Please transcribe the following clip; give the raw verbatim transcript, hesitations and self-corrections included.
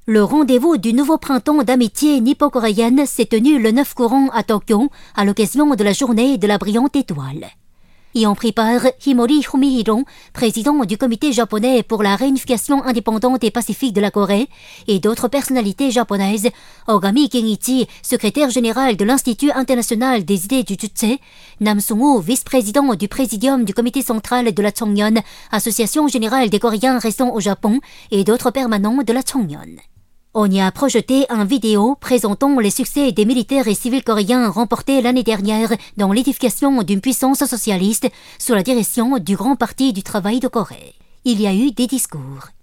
Le rendez-vous du nouveau printemps d'amitié nippo-coréenne s'est tenu le neuf courant à Tokyo à l'occasion de la journée de la brillante étoile. Y ont pris part Himori Fumihiro, président du comité japonais pour la réunification indépendante et pacifique de la Corée, et d'autres personnalités japonaises, Ogami Kenichi, secrétaire général de l'Institut international des idées du Juche, Nam Sung-woo, vice-président du présidium du comité central de la Chongnyeon, association générale des Coréens restant au Japon, et d'autres permanents de la Chongnyeon. On y a projeté un vidéo présentant les succès des militaires et civils coréens remportés l'année dernière dans l'édification d'une puissance socialiste sous la direction du Grand Parti du Travail de Corée. Il y a eu des discours.